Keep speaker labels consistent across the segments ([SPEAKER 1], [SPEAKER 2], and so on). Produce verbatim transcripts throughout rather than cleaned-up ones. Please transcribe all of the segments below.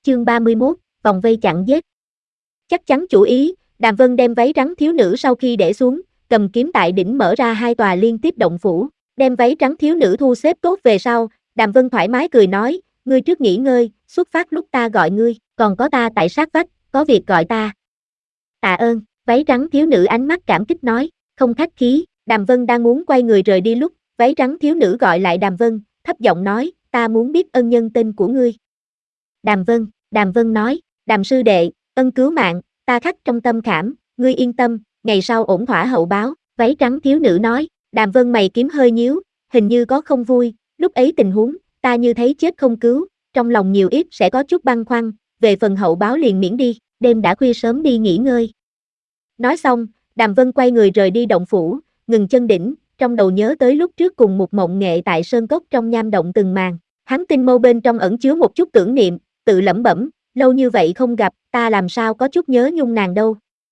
[SPEAKER 1] chương ba mươi mốt, vòng vây chặn giết. Chắc chắn chủ ý, Đàm Vân đem váy trắng thiếu nữ sau khi để xuống, cầm kiếm tại đỉnh mở ra hai tòa liên tiếp động phủ, đem váy trắng thiếu nữ thu xếp tốt về sau, Đàm Vân thoải mái cười nói, ngươi trước nghỉ ngơi, xuất phát lúc ta gọi ngươi, còn có ta tại sát vách, có việc gọi ta. Tạ ơn, váy trắng thiếu nữ ánh mắt cảm kích nói, không khách khí, Đàm Vân đang muốn quay người rời đi lúc, váy trắng thiếu nữ gọi lại Đàm Vân, thấp giọng nói, ta muốn biết ân nhân tên của ngươi. Đàm Vân, Đàm Vân nói, Đàm sư đệ, ân cứu mạng, ta khắc trong tâm khảm, ngươi yên tâm, ngày sau ổn thỏa hậu báo, váy trắng thiếu nữ nói, Đàm Vân mày kiếm hơi nhíu, hình như có không vui, lúc ấy tình huống, ta như thấy chết không cứu, trong lòng nhiều ít sẽ có chút băn khoăn, về phần hậu báo liền miễn đi, đêm đã khuya sớm đi nghỉ ngơi. Nói xong, Đàm Vân quay người rời đi động phủ, ngừng chân đỉnh, trong đầu nhớ tới lúc trước cùng một mộng nghệ tại sơn cốc trong nham động từng màn, hắn tinh mâu bên trong ẩn chứa một chút tưởng niệm, tự lẩm bẩm, lâu như vậy không gặp, ta làm sao có chút nhớ nhung nàng đâu.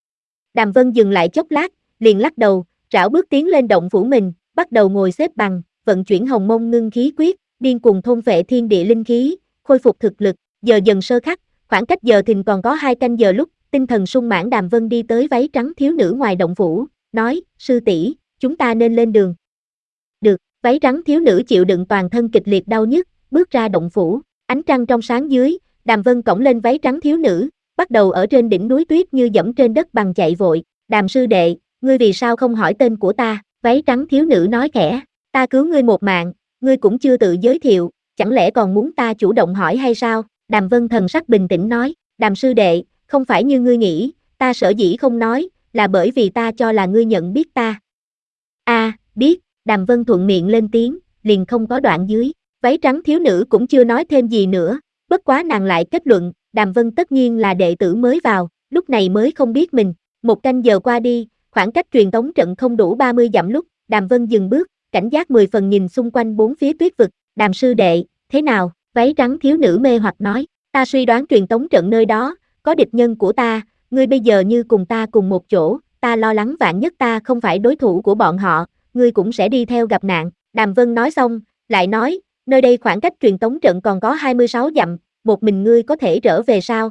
[SPEAKER 1] Đàm Vân dừng lại chốc lát, liền lắc đầu, rảo bước tiến lên động phủ mình, bắt đầu ngồi xếp bằng, vận chuyển hồng mông ngưng khí quyết, điên cuồng thôn phệ thiên địa linh khí, khôi phục thực lực, giờ dần sơ khắc, khoảng cách giờ thìn còn có hai canh giờ lúc, tinh thần sung mãn Đàm Vân đi tới váy trắng thiếu nữ ngoài động phủ, nói, sư tỷ, chúng ta nên lên đường. Được, váy trắng thiếu nữ chịu đựng toàn thân kịch liệt đau nhức, bước ra động phủ, ánh trăng trong sáng dưới, Đàm Vân cõng lên váy trắng thiếu nữ, bắt đầu ở trên đỉnh núi tuyết như dẫm trên đất bằng chạy vội, Đàm sư đệ, ngươi vì sao không hỏi tên của ta, váy trắng thiếu nữ nói khẽ, ta cứu ngươi một mạng, ngươi cũng chưa tự giới thiệu, chẳng lẽ còn muốn ta chủ động hỏi hay sao, Đàm Vân thần sắc bình tĩnh nói, Đàm sư đệ, không phải như ngươi nghĩ, ta sở dĩ không nói, là bởi vì ta cho là ngươi nhận biết ta. A, à, biết, Đàm Vân thuận miệng lên tiếng, liền không có đoạn dưới, váy trắng thiếu nữ cũng chưa nói thêm gì nữa, bất quá nàng lại kết luận, Đàm Vân tất nhiên là đệ tử mới vào, lúc này mới không biết mình, một canh giờ qua đi, khoảng cách truyền tống trận không đủ ba mươi dặm lúc, Đàm Vân dừng bước, cảnh giác mười phần nhìn xung quanh bốn phía tuyết vực, Đàm sư đệ, thế nào, váy trắng thiếu nữ mê hoặc nói, ta suy đoán truyền tống trận nơi đó, có địch nhân của ta, ngươi bây giờ như cùng ta cùng một chỗ, ta lo lắng vạn nhất ta không phải đối thủ của bọn họ, ngươi cũng sẽ đi theo gặp nạn, Đàm Vân nói xong, lại nói, nơi đây khoảng cách truyền tống trận còn có hai mươi sáu dặm, một mình ngươi có thể trở về sao?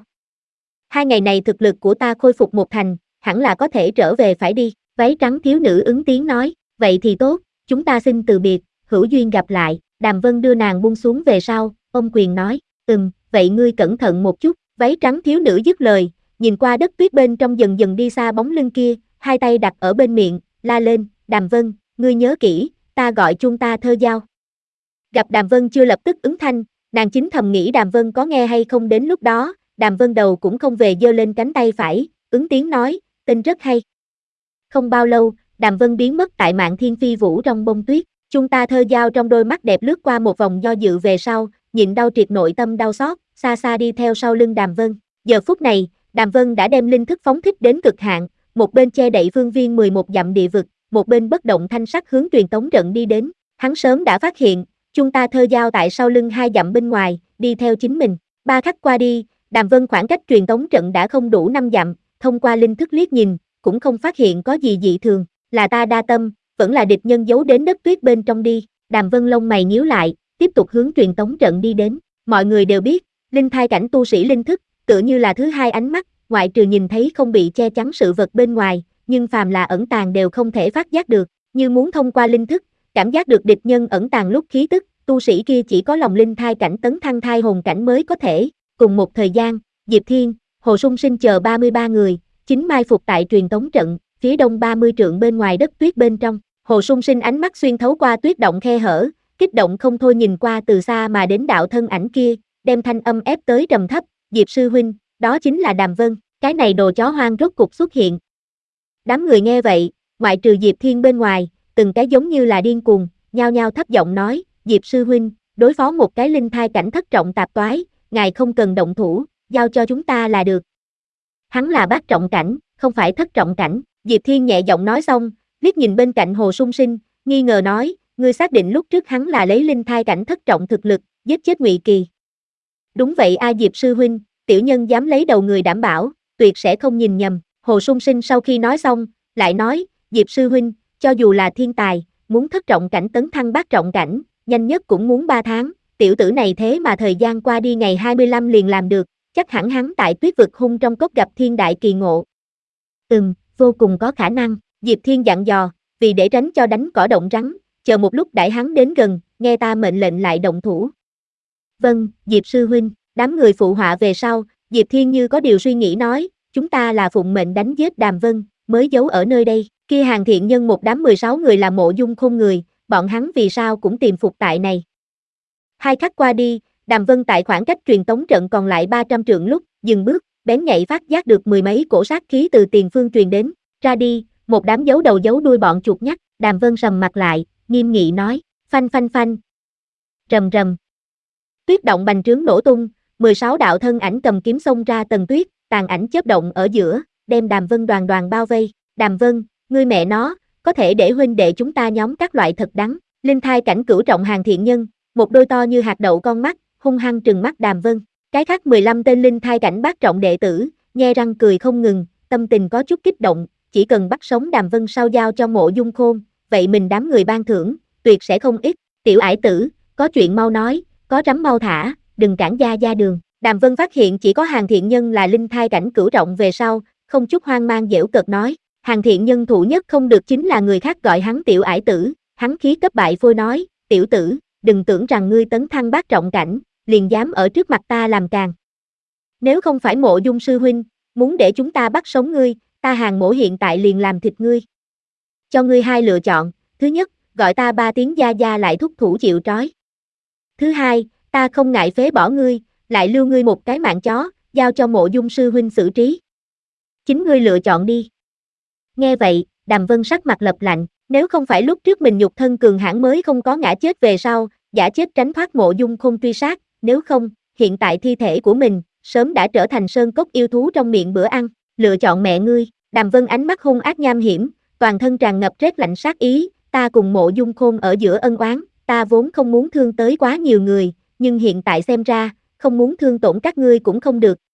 [SPEAKER 1] Hai ngày này thực lực của ta khôi phục một thành, hẳn là có thể trở về phải đi, váy trắng thiếu nữ ứng tiếng nói, vậy thì tốt, chúng ta xin từ biệt, hữu duyên gặp lại, Đàm Vân đưa nàng buông xuống về sau, ôm quyền nói, ừm, vậy ngươi cẩn thận một chút, váy trắng thiếu nữ dứt lời, nhìn qua đất tuyết bên trong dần dần đi xa bóng lưng kia, hai tay đặt ở bên miệng, la lên, Đàm Vân, ngươi nhớ kỹ, ta gọi chung ta thơ giao. Gặp Đàm Vân chưa lập tức ứng thanh, nàng chính thầm nghĩ Đàm Vân có nghe hay không đến lúc đó, Đàm Vân đầu cũng không về giơ lên cánh tay phải, ứng tiếng nói, tên rất hay. Không bao lâu, Đàm Vân biến mất tại Mạn Thiên Phi Vũ trong bông tuyết, chung ta thơ giao trong đôi mắt đẹp lướt qua một vòng do dự về sau, nhịn đau triệt nội tâm đau xót, xa xa đi theo sau lưng Đàm Vân. Giờ phút này, Đàm Vân đã đem linh thức phóng thích đến cực hạn, một bên che đậy phương viên mười một dặm địa vực, một bên bất động thanh sắc hướng truyền tống trận đi đến. Hắn sớm đã phát hiện, chung ta thơ giao tại sau lưng hai dặm bên ngoài, đi theo chính mình. Ba khắc qua đi, Đàm Vân khoảng cách truyền tống trận đã không đủ năm dặm, thông qua linh thức liếc nhìn, cũng không phát hiện có gì dị thường, là ta đa tâm, vẫn là địch nhân giấu đến đất tuyết bên trong đi. Đàm Vân lông mày nhíu lại, tiếp tục hướng truyền tống trận đi đến. Mọi người đều biết, linh thai cảnh tu sĩ linh thức, tựa như là thứ hai ánh mắt, ngoại trừ nhìn thấy không bị che chắn sự vật bên ngoài, nhưng phàm là ẩn tàng đều không thể phát giác được, như muốn thông qua linh thức, cảm giác được địch nhân ẩn tàng lúc khí tức, tu sĩ kia chỉ có lòng linh thai cảnh tấn thăng thai hồn cảnh mới có thể. Cùng một thời gian, Diệp Thiên, Hồ Sung Sinh chờ ba mươi ba người, chính mai phục tại truyền tống trận, phía đông ba mươi trượng bên ngoài đất tuyết bên trong. Hồ Sung Sinh ánh mắt xuyên thấu qua tuyết động khe hở, kích động không thôi nhìn qua từ xa mà đến đạo thân ảnh kia, đem thanh âm ép tới trầm thấp, Diệp sư huynh, đó chính là Đàm Vân, cái này đồ chó hoang rốt cục xuất hiện. Đám người nghe vậy, ngoại trừ Diệp Thiên bên ngoài, từng cái giống như là điên cuồng, nhao nhao thấp giọng nói, Diệp sư huynh, đối phó một cái linh thai cảnh thất trọng tạp toái, ngài không cần động thủ, giao cho chúng ta là được. Hắn là bát trọng cảnh, không phải thất trọng cảnh, Diệp Thiên nhẹ giọng nói xong, liếc nhìn bên cạnh Hồ Sung Sinh, nghi ngờ nói, ngươi xác định lúc trước hắn là lấy linh thai cảnh thất trọng thực lực, giết chết Ngụy Kỳ. Đúng vậy a Diệp sư huynh, tiểu nhân dám lấy đầu người đảm bảo, tuyệt sẽ không nhìn nhầm. Hồ Sung Sinh sau khi nói xong, lại nói, Diệp sư huynh, cho dù là thiên tài, muốn thất trọng cảnh tấn thăng bát trọng cảnh, nhanh nhất cũng muốn ba tháng, tiểu tử này thế mà thời gian qua đi ngày hai mươi lăm liền làm được, chắc hẳn hắn tại tuyết vực hung trong cốc gặp thiên đại kỳ ngộ. Ừm, vô cùng có khả năng, Diệp Thiên dặn dò, vì để tránh cho đánh cỏ động rắn, chờ một lúc đãi hắn đến gần, nghe ta mệnh lệnh lại động thủ. Vâng, Diệp sư huynh, đám người phụ họa về sau, Diệp Thiên như có điều suy nghĩ nói, chúng ta là phụng mệnh đánh giết Đàm Vân, mới giấu ở nơi đây, kia Hàng Thiện Nhân một đám mười sáu người là Mộ Dung Khôn người, bọn hắn vì sao cũng tìm phục tại này. Hai khắc qua đi, Đàm Vân tại khoảng cách truyền tống trận còn lại ba trăm trượng lúc, dừng bước, bén nhạy phát giác được mười mấy cổ sát khí từ tiền phương truyền đến, ra đi, một đám giấu đầu giấu đuôi bọn chuột nhắt, Đàm Vân sầm mặt lại, nghiêm nghị nói, phanh phanh phanh. Rầm rầm. Tuyết động bành trướng nổ tung, mười sáu đạo thân ảnh cầm kiếm xông ra tầng tuyết, tàn ảnh chớp động ở giữa, đem Đàm Vân đoàn đoàn bao vây, Đàm Vân, ngươi mẹ nó, có thể để huynh đệ chúng ta nhóm các loại thật đắng, linh thai cảnh cửu trọng Hàng Thiện Nhân, một đôi to như hạt đậu con mắt, hung hăng trừng mắt Đàm Vân, cái khác mười lăm tên linh thai cảnh bát trọng đệ tử, nhe răng cười không ngừng, tâm tình có chút kích động, chỉ cần bắt sống Đàm Vân sau giao cho Mộ Dung Khôn, vậy mình đám người ban thưởng, tuyệt sẽ không ít, tiểu ải tử, có chuyện mau nói, có rắm mau thả, đừng cản gia gia đường. Đàm Vân phát hiện chỉ có Hàng Thiện Nhân là linh thai cảnh cửu trọng về sau, không chút hoang mang giễu cợt nói, Hàng Thiện Nhân thủ nhất không được chính là người khác gọi hắn tiểu ải tử, hắn khí cấp bại phôi nói, tiểu tử, đừng tưởng rằng ngươi tấn thăng bát trọng cảnh, liền dám ở trước mặt ta làm càng. Nếu không phải Mộ Dung sư huynh, muốn để chúng ta bắt sống ngươi, ta Hàng mỗ hiện tại liền làm thịt ngươi. Cho ngươi hai lựa chọn, thứ nhất, gọi ta ba tiếng gia gia lại thúc thủ chịu trói. Thứ hai, ta không ngại phế bỏ ngươi, lại lưu ngươi một cái mạng chó, giao cho Mộ Dung sư huynh xử trí. Chính ngươi lựa chọn đi. Nghe vậy, Đàm Vân sắc mặt lập lạnh, nếu không phải lúc trước mình nhục thân cường hãn mới không có ngã chết về sau, giả chết tránh thoát Mộ Dung Khôn truy sát, nếu không, hiện tại thi thể của mình, sớm đã trở thành sơn cốc yêu thú trong miệng bữa ăn, lựa chọn mẹ ngươi, Đàm Vân ánh mắt hung ác nham hiểm, toàn thân tràn ngập rét lạnh sát ý, ta cùng Mộ Dung Khôn ở giữa ân oán, ta vốn không muốn thương tới quá nhiều người, nhưng hiện tại xem ra, không muốn thương tổn các ngươi cũng không được,